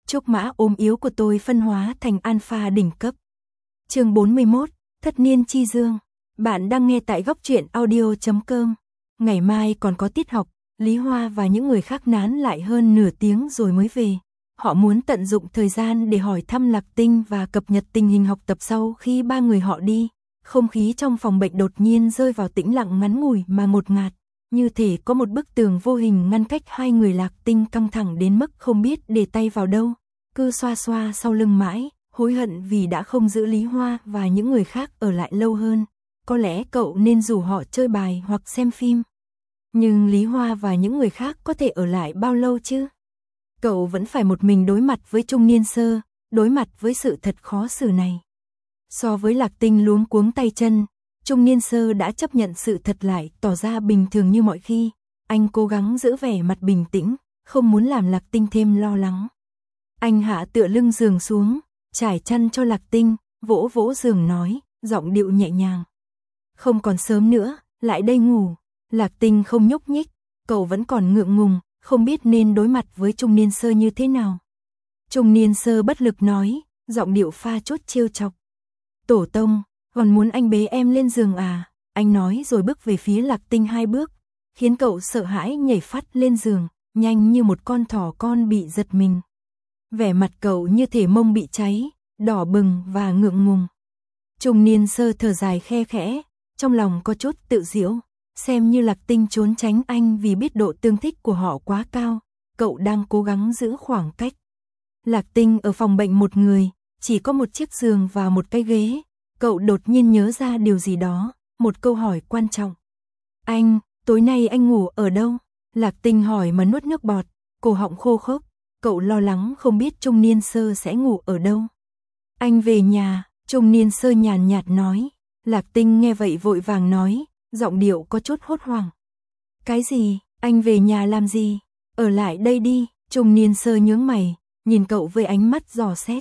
Trúc mã ốm yếu của tôi phân hóa thành alpha đỉnh cấp. Chương 41, Thất niên chi dương. Bạn đang nghe tại góc truyện audio.com. Ngày mai còn có tiết học, Lý Hoa và những người khác nán lại hơn nửa tiếng rồi mới về. Họ muốn tận dụng thời gian để hỏi thăm Lạc Tinh và cập nhật tình hình học tập sau khi ba người họ đi. Không khí trong phòng bệnh đột nhiên rơi vào tĩnh lặng ngắn ngủi mà ngột ngạt, như thể có một bức tường vô hình ngăn cách hai người. Lạc Tinh căng thẳng đến mức không biết để tay vào đâu, cứ xoa xoa sau lưng mãi, hối hận vì đã không giữ Lý Hoa và những người khác ở lại lâu hơn. Có lẽ cậu nên rủ họ chơi bài hoặc xem phim. Nhưng Lý Hoa và những người khác có thể ở lại bao lâu chứ? Cậu vẫn phải một mình đối mặt với Trung Niên Sơ, đối mặt với sự thật khó xử này. So với Lạc Tinh luống cuống tay chân, Trung Niên Sơ đã chấp nhận sự thật lại, tỏ ra bình thường như mọi khi. Anh cố gắng giữ vẻ mặt bình tĩnh, không muốn làm Lạc Tinh thêm lo lắng. Anh hạ tựa lưng giường xuống, trải chăn cho Lạc Tinh, vỗ vỗ giường nói, giọng điệu nhẹ nhàng. Không còn sớm nữa, lại đây ngủ. Lạc Tinh không nhúc nhích, cậu vẫn còn ngượng ngùng, không biết nên đối mặt với Trung Niên Sơ như thế nào. Trung Niên Sơ bất lực nói, giọng điệu pha chút trêu chọc. Tổ tông, còn muốn anh bế em lên giường à? Anh nói rồi bước về phía Lạc Tinh 2 bước, khiến cậu sợ hãi nhảy phắt lên giường, nhanh như một con thỏ con bị giật mình. Vẻ mặt cậu như thể mông bị cháy, đỏ bừng và ngượng ngùng. Trung Niên Sơ thở dài khe khẽ, trong lòng có chút tự giễu, xem như Lạc Tinh trốn tránh anh vì biết độ tương thích của họ quá cao, cậu đang cố gắng giữ khoảng cách. Lạc Tinh ở phòng bệnh một người, chỉ có một chiếc giường và một cái ghế, cậu đột nhiên nhớ ra điều gì đó, một câu hỏi quan trọng. Anh, tối nay anh ngủ ở đâu? Lạc Tinh hỏi mà nuốt nước bọt, cổ họng khô khốc, cậu lo lắng không biết Trung Niên Sơ sẽ ngủ ở đâu. Anh về nhà, Trung Niên Sơ nhàn nhạt nói. Lạc Tinh nghe vậy vội vàng nói, giọng điệu có chút hốt hoảng. Cái gì, anh về nhà làm gì? Ở lại đây đi. Trung Niên Sơ nhướng mày, nhìn cậu với ánh mắt dò xét.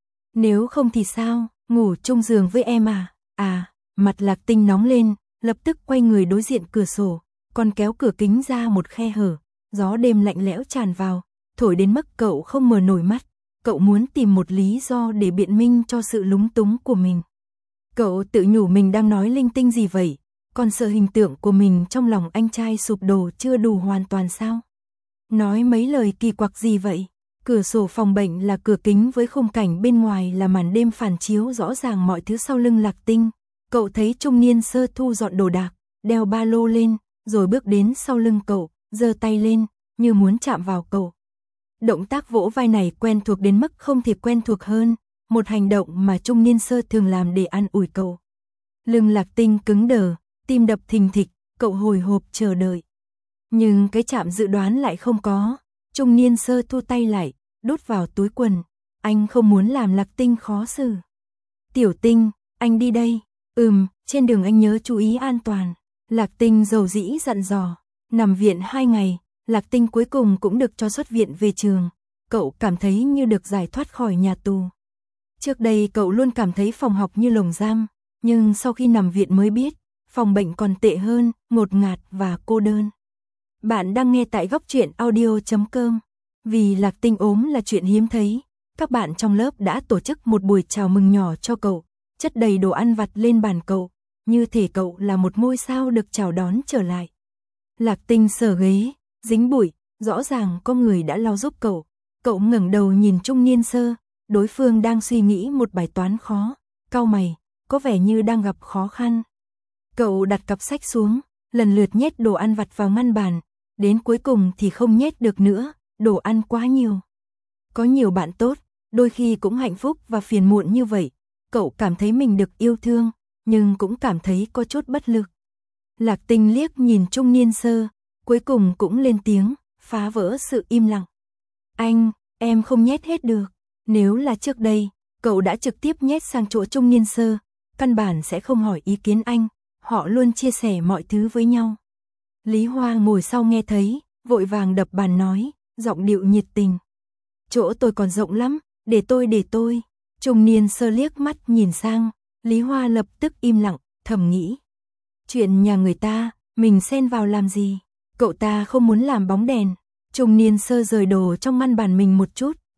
Nếu không thì sao, ngủ chung giường với em à? À, mặt Lạc Tinh nóng lên, lập tức quay người đối diện cửa sổ, còn kéo cửa kính ra một khe hở, gió đêm lạnh lẽo tràn vào, thổi đến mức cậu không mở nổi mắt. Cậu muốn tìm một lý do để biện minh cho sự lúng túng của mình. Cậu tự nhủ mình đang nói linh tinh gì vậy, còn sợ hình tượng của mình trong lòng anh trai sụp đổ chưa đủ hoàn toàn sao? Nói mấy lời kỳ quặc gì vậy? Cửa sổ phòng bệnh là cửa kính với khung cảnh bên ngoài là màn đêm phản chiếu rõ ràng mọi thứ sau lưng Lạc Tinh. Cậu thấy Trung Niên Sơ thu dọn đồ đạc, đeo ba lô lên, rồi bước đến sau lưng cậu, giơ tay lên, như muốn chạm vào cậu. Động tác vỗ vai này quen thuộc đến mức không thể quen thuộc hơn, một hành động mà Trung Niên Sơ thường làm để an ủi cậu. Lưng Lạc Tinh cứng đờ, tim đập thình thịch, cậu hồi hộp chờ đợi. Nhưng cái chạm dự đoán lại không có. Trung Niên Sơ thu tay lại, đút vào túi quần. Anh không muốn làm Lạc Tinh khó xử. Tiểu Tinh, anh đi đây. Trên đường anh nhớ chú ý an toàn. Lạc Tinh dầu dĩ dặn dò. Nằm viện 2 ngày, Lạc Tinh cuối cùng cũng được cho xuất viện về trường. Cậu cảm thấy như được giải thoát khỏi nhà tù. Trước đây cậu luôn cảm thấy phòng học như lồng giam, nhưng sau khi nằm viện mới biết, phòng bệnh còn tệ hơn, ngột ngạt và cô đơn. Bạn đang nghe tại góc truyện audio.com. Vì Lạc Tinh ốm là chuyện hiếm thấy, các bạn trong lớp đã tổ chức một buổi chào mừng nhỏ cho cậu, chất đầy đồ ăn vặt lên bàn cậu, như thể cậu là một ngôi sao được chào đón trở lại. Lạc Tinh sờ ghế, dính bụi, rõ ràng có người đã lau giúp cậu. Cậu ngẩng đầu nhìn Trung Niên Sơ, đối phương đang suy nghĩ một bài toán khó, cau mày, có vẻ như đang gặp khó khăn. Cậu đặt cặp sách xuống, lần lượt nhét đồ ăn vặt vào ngăn bàn, đến cuối cùng thì không nhét được nữa, đồ ăn quá nhiều. Có nhiều bạn tốt, đôi khi cũng hạnh phúc và phiền muộn như vậy, cậu cảm thấy mình được yêu thương, nhưng cũng cảm thấy có chút bất lực. Lạc Tinh liếc nhìn Trung Niên Sơ, cuối cùng cũng lên tiếng, phá vỡ sự im lặng. Anh, em không nhét hết được. Nếu là trước đây, cậu đã trực tiếp nhét sang chỗ Trung Niên Sơ, căn bản sẽ không hỏi ý kiến anh, họ luôn chia sẻ mọi thứ với nhau. Lý Hoa ngồi sau nghe thấy, vội vàng đập bàn nói, giọng điệu nhiệt tình. Chỗ tôi còn rộng lắm, để tôi. Trung Niên Sơ liếc mắt nhìn sang, Lý Hoa lập tức im lặng, thầm nghĩ. Chuyện nhà người ta, mình xen vào làm gì? Cậu ta không muốn làm bóng đèn. Trung Niên Sơ rời đồ trong ngăn bàn mình một chút,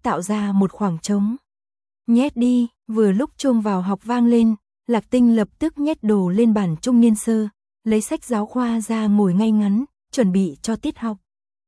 tạo ra một khoảng trống. Nhét đi, vừa lúc chuông vào học vang lên, Lạc Tinh lập tức nhét đồ lên bàn Trung Niên Sơ, lấy sách giáo khoa ra ngồi ngay ngắn, chuẩn bị cho tiết học.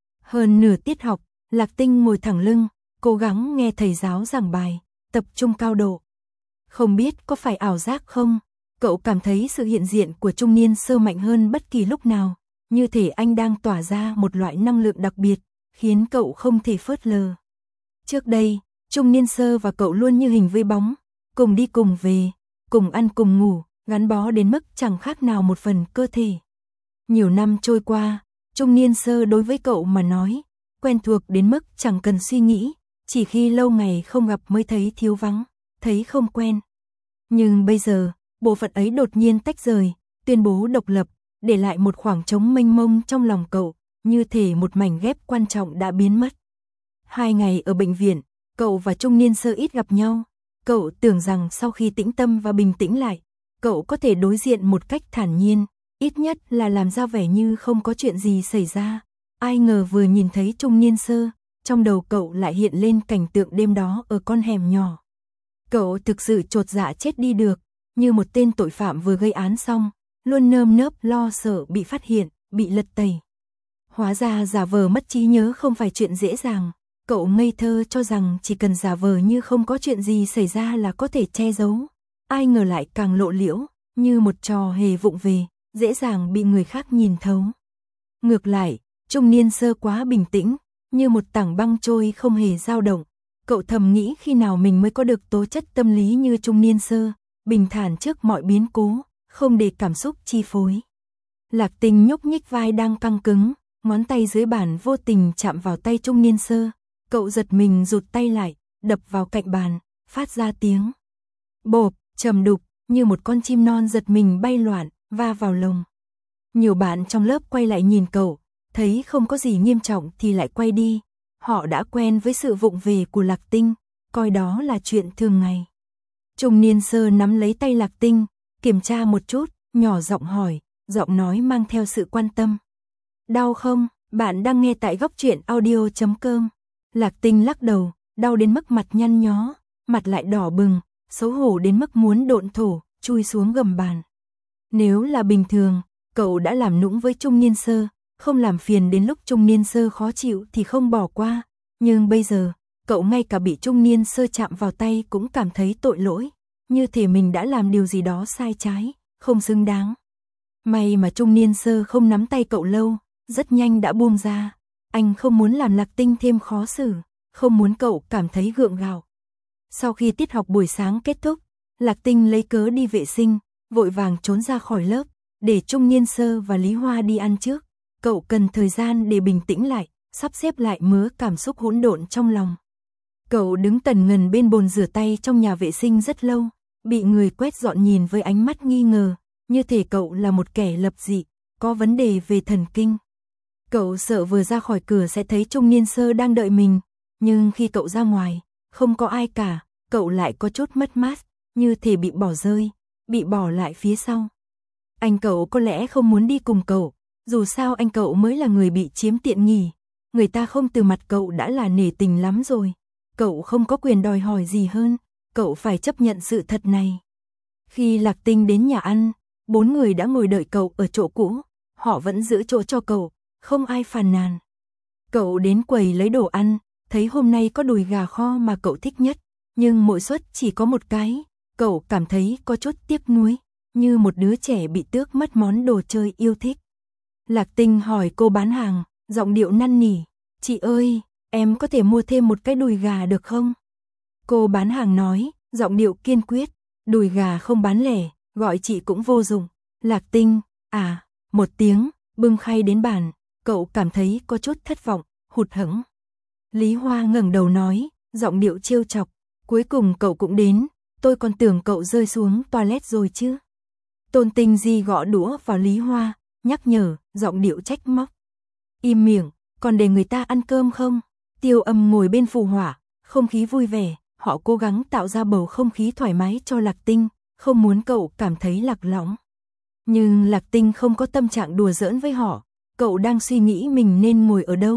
Hơn nửa tiết học, Lạc Tinh ngồi thẳng lưng, cố gắng nghe thầy giáo giảng bài, tập trung cao độ. Không biết có phải ảo giác không, cậu cảm thấy sự hiện diện của Trung Niên Sơ mạnh hơn bất kỳ lúc nào, như thể anh đang tỏa ra một loại năng lượng đặc biệt, khiến cậu không thể phớt lờ. Trước đây, Trung Niên Sơ và cậu luôn như hình với bóng, cùng đi cùng về, cùng ăn cùng ngủ, gắn bó đến mức chẳng khác nào một phần cơ thể. Nhiều năm trôi qua, Trung Niên Sơ đối với cậu mà nói, quen thuộc đến mức chẳng cần suy nghĩ, chỉ khi lâu ngày không gặp mới thấy thiếu vắng, thấy không quen. Nhưng bây giờ, bộ phận ấy đột nhiên tách rời, tuyên bố độc lập, để lại một khoảng trống mênh mông trong lòng cậu, như thể một mảnh ghép quan trọng đã biến mất. 2 ngày ở bệnh viện, cậu và Trung Niên Sơ ít gặp nhau. Cậu tưởng rằng sau khi tĩnh tâm và bình tĩnh lại, cậu có thể đối diện một cách thản nhiên, ít nhất là làm ra vẻ như không có chuyện gì xảy ra. Ai ngờ vừa nhìn thấy Trung Niên Sơ, trong đầu cậu lại hiện lên cảnh tượng đêm đó ở con hẻm nhỏ. Cậu thực sự chột dạ chết đi được, như một tên tội phạm vừa gây án xong, luôn nơm nớp lo sợ bị phát hiện, bị lật tẩy. Hóa ra giả vờ mất trí nhớ không phải chuyện dễ dàng. Cậu ngây thơ cho rằng chỉ cần giả vờ như không có chuyện gì xảy ra là có thể che giấu. Ai ngờ lại càng lộ liễu, như một trò hề vụng về, dễ dàng bị người khác nhìn thấu. Ngược lại, Trung Niên Sơ quá bình tĩnh, như một tảng băng trôi không hề dao động. Cậu thầm nghĩ khi nào mình mới có được tố chất tâm lý như Trung Niên Sơ, bình thản trước mọi biến cố, không để cảm xúc chi phối. Lạc Tinh nhúc nhích vai đang căng cứng, ngón tay dưới bàn vô tình chạm vào tay Trung Niên Sơ. Cậu giật mình rụt tay lại, đập vào cạnh bàn, phát ra tiếng bộp, trầm đục, như một con chim non giật mình bay loạn, va vào lồng. Nhiều bạn trong lớp quay lại nhìn cậu, thấy không có gì nghiêm trọng thì lại quay đi. Họ đã quen với sự vụng về của Lạc Tinh, coi đó là chuyện thường ngày. Trung Niên Sơ nắm lấy tay Lạc Tinh, kiểm tra một chút, nhỏ giọng hỏi, giọng nói mang theo sự quan tâm. Đau không? Bạn đang nghe tại Góc Truyện Audio.com. Lạc Tinh lắc đầu, đau đến mức mặt nhăn nhó, mặt lại đỏ bừng, xấu hổ đến mức muốn độn thổ, chui xuống gầm bàn. Nếu là bình thường, cậu đã làm nũng với Trung Niên Sơ, không làm phiền đến lúc Trung Niên Sơ khó chịu thì không bỏ qua. Nhưng bây giờ, cậu ngay cả bị Trung Niên Sơ chạm vào tay cũng cảm thấy tội lỗi, như thể mình đã làm điều gì đó sai trái, không xứng đáng. May mà Trung Niên Sơ không nắm tay cậu lâu, rất nhanh đã buông ra. Anh không muốn làm Lạc Tinh thêm khó xử, không muốn cậu cảm thấy gượng gạo. Sau khi tiết học buổi sáng kết thúc, Lạc Tinh lấy cớ đi vệ sinh, vội vàng trốn ra khỏi lớp, để Trung Niên Sơ và Lý Hoa đi ăn trước. Cậu cần thời gian để bình tĩnh lại, sắp xếp lại mớ cảm xúc hỗn độn trong lòng. Cậu đứng tần ngần bên bồn rửa tay trong nhà vệ sinh rất lâu, bị người quét dọn nhìn với ánh mắt nghi ngờ, như thể cậu là một kẻ lập dị, có vấn đề về thần kinh. Cậu sợ vừa ra khỏi cửa sẽ thấy Trung Niên Sơ đang đợi mình, nhưng khi cậu ra ngoài, không có ai cả, cậu lại có chút mất mát, như thể bị bỏ rơi, bị bỏ lại phía sau. Anh cậu có lẽ không muốn đi cùng cậu, dù sao anh cậu mới là người bị chiếm tiện nghi, người ta không từ mặt cậu đã là nể tình lắm rồi. Cậu không có quyền đòi hỏi gì hơn, cậu phải chấp nhận sự thật này. Khi Lạc Tinh đến nhà ăn, 4 người đã ngồi đợi cậu ở chỗ cũ, họ vẫn giữ chỗ cho cậu, không ai phàn nàn. Cậu đến quầy lấy đồ ăn, thấy hôm nay có đùi gà kho mà cậu thích nhất, nhưng mỗi suất chỉ có một cái, cậu cảm thấy có chút tiếc nuối, như một đứa trẻ bị tước mất món đồ chơi yêu thích. Lạc Tinh hỏi cô bán hàng, giọng điệu năn nỉ, "Chị ơi, em có thể mua thêm một cái đùi gà được không?" Cô bán hàng nói, giọng điệu kiên quyết, "Đùi gà không bán lẻ, gọi chị cũng vô dụng." Lạc Tinh, một tiếng, bưng khay đến bàn, cậu cảm thấy có chút thất vọng, hụt hẫng. Lý Hoa ngẩng đầu nói, giọng điệu trêu chọc, "Cuối cùng cậu cũng đến, tôi còn tưởng cậu rơi xuống toilet rồi chứ." Tôn Tinh Di gõ đũa vào Lý Hoa, nhắc nhở, giọng điệu trách móc. "Im miệng, còn để người ta ăn cơm không?" Tiêu Âm ngồi bên phù hỏa, không khí vui vẻ, họ cố gắng tạo ra bầu không khí thoải mái cho Lạc Tinh, không muốn cậu cảm thấy lạc lõng. Nhưng Lạc Tinh không có tâm trạng đùa giỡn với họ, cậu đang suy nghĩ mình nên ngồi ở đâu,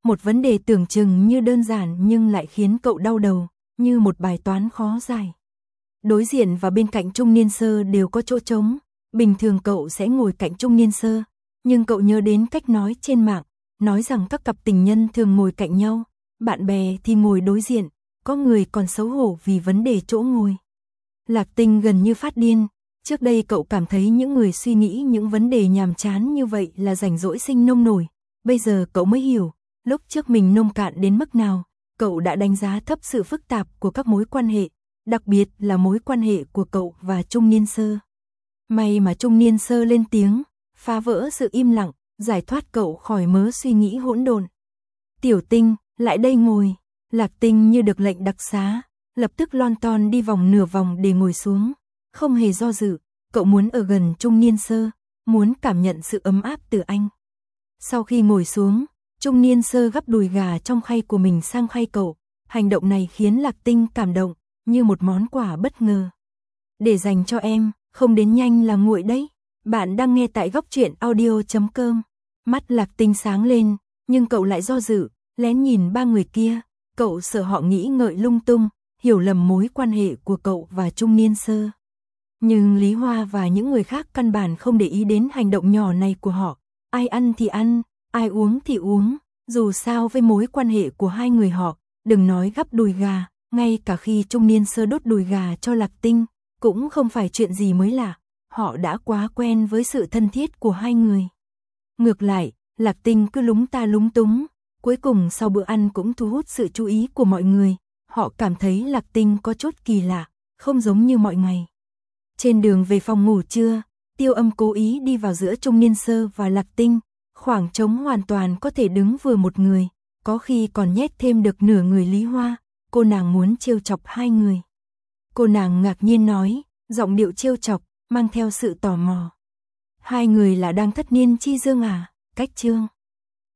Một vấn đề tưởng chừng như đơn giản nhưng lại khiến cậu đau đầu, như một bài toán khó giải. Đối diện và bên cạnh trung niên sơ đều có chỗ trống, bình thường cậu sẽ ngồi cạnh trung niên sơ, nhưng cậu nhớ đến cách nói trên mạng, nói rằng các cặp tình nhân thường ngồi cạnh nhau, bạn bè thì ngồi đối diện, có người còn xấu hổ vì vấn đề chỗ ngồi. Lạc Tinh gần như phát điên, trước đây cậu cảm thấy những người suy nghĩ những vấn đề nhàm chán như vậy là rảnh rỗi sinh nông nổi, bây giờ cậu mới hiểu, lúc trước mình nông cạn đến mức nào, cậu đã đánh giá thấp sự phức tạp của các mối quan hệ, đặc biệt là mối quan hệ của cậu và trung niên sơ. May mà trung niên sơ lên tiếng, phá vỡ sự im lặng, giải thoát cậu khỏi mớ suy nghĩ hỗn độn. Tiểu Tinh, lại đây ngồi. Lạc Tinh như được lệnh đặc xá, lập tức lon ton đi vòng nửa vòng để ngồi xuống. Không hề do dự, cậu muốn ở gần trung niên sơ, muốn cảm nhận sự ấm áp từ anh. Sau khi ngồi xuống, trung niên sơ gắp đùi gà trong khay của mình sang khay cậu. Hành động này khiến Lạc Tinh cảm động, như một món quà bất ngờ. Để dành cho em, không đến nhanh là nguội đấy. Bạn đang nghe tại Góc Truyện Audio.com. Mắt Lạc Tinh sáng lên, nhưng cậu lại do dự, lén nhìn ba người kia. Cậu sợ họ nghĩ ngợi lung tung, hiểu lầm mối quan hệ của cậu và trung niên sơ. Nhưng Lý Hoa và những người khác căn bản không để ý đến hành động nhỏ này của họ. Ai ăn thì ăn, ai uống thì uống. Dù sao với mối quan hệ của hai người họ, đừng nói gắp đùi gà, ngay cả khi trung niên sơ đốt đùi gà cho Lạc Tinh, cũng không phải chuyện gì mới lạ. Họ đã quá quen với sự thân thiết của hai người. Ngược lại, Lạc Tinh cứ lúng ta lúng túng. Cuối cùng sau bữa ăn cũng thu hút sự chú ý của mọi người. Họ cảm thấy Lạc Tinh có chút kỳ lạ, không giống như mọi ngày. Trên đường về phòng ngủ trưa, Tiêu Âm cố ý đi vào giữa trung niên sơ và Lạc Tinh. Khoảng trống hoàn toàn có thể đứng vừa một người, có khi còn nhét thêm được nửa người Lý Hoa. Cô nàng muốn trêu chọc hai người. Cô nàng ngạc nhiên nói, giọng điệu trêu chọc, mang theo sự tò mò. Hai người là đang thất niên chi dương à? Cách chương